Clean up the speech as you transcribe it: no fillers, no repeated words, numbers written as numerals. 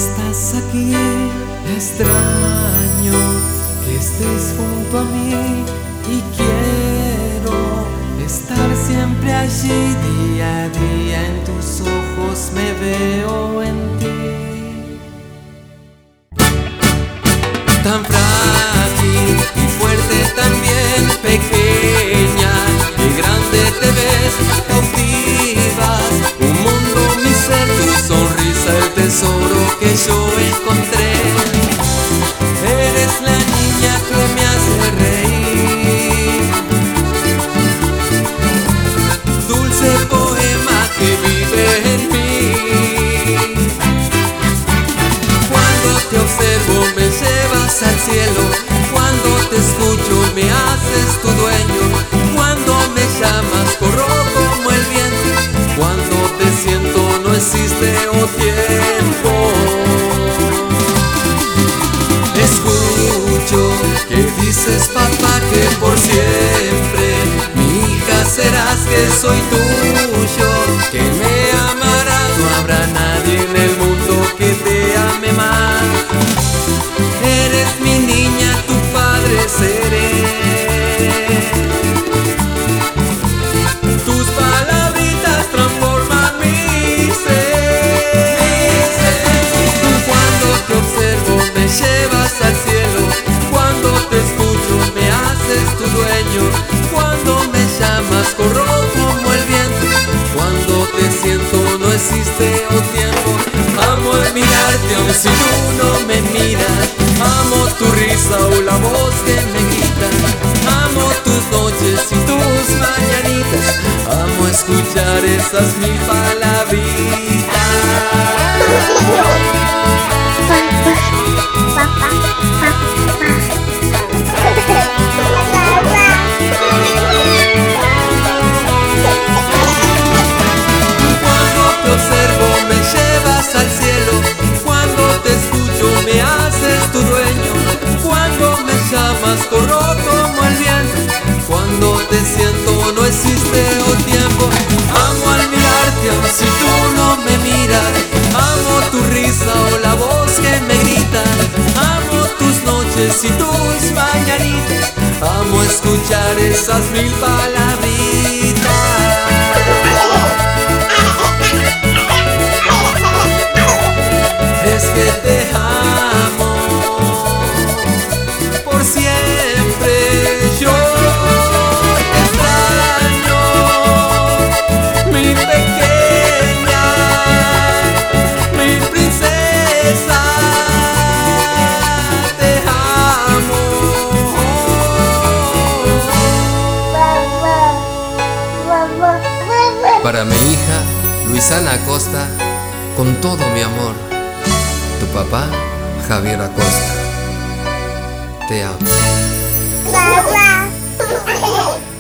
estás aquí, extraño que estés junto a mí y quiero estar siempre allí. Día a día en tus ojos me veo en ti. Tan frágil y fuerte también, pequeña y grande te ves, cautivas un mundo, mi ser, tu sonrisa el tesoro que yo encontré. Eres la niña que me hace reír, dulce poema que vive en mí. Cuando te observo me llevas al cielo, cuando te escucho me haces tu dueño, cuando me llamas corro como el viento, cuando te siento no existe o tiempo. Escucho que dices papá que por siempre mi hija serás, que soy tuyo, que me amarás, no habrá nadie en el mundo que te ame más. Eres mi niña, tu padre seré. Tus palabritas transforman mi ser. Cuando te observo me llevas al cielo, cuando te escucho me haces tu dueño, cuando me llamas corro como el viento, cuando te siento no existe o tiempo. Amo el mirarte aun si tú no me miras, amo tu risa o la voz que me grita, amo tus noches y tus mañanitas, amo escuchar esas mil palabritas. Cuando te observo me llevas al cielo, cuando te escucho me haces tu dueño, cuando me llamas corro como el viento, cuando te siento no existe o tiempo. Amo al mirarte aun si tú no me miras, amo tu risa o la voz que me grita, amo tus noches y tus mañanitas, amo escuchar esas mil palabritas. Es que te amo por siempre, yo te extraño, mi pequeña, mi princesa, te amo. Para mi hija Luisana Acosta, con todo mi amor, tu papá Javier Acosta. Te amo.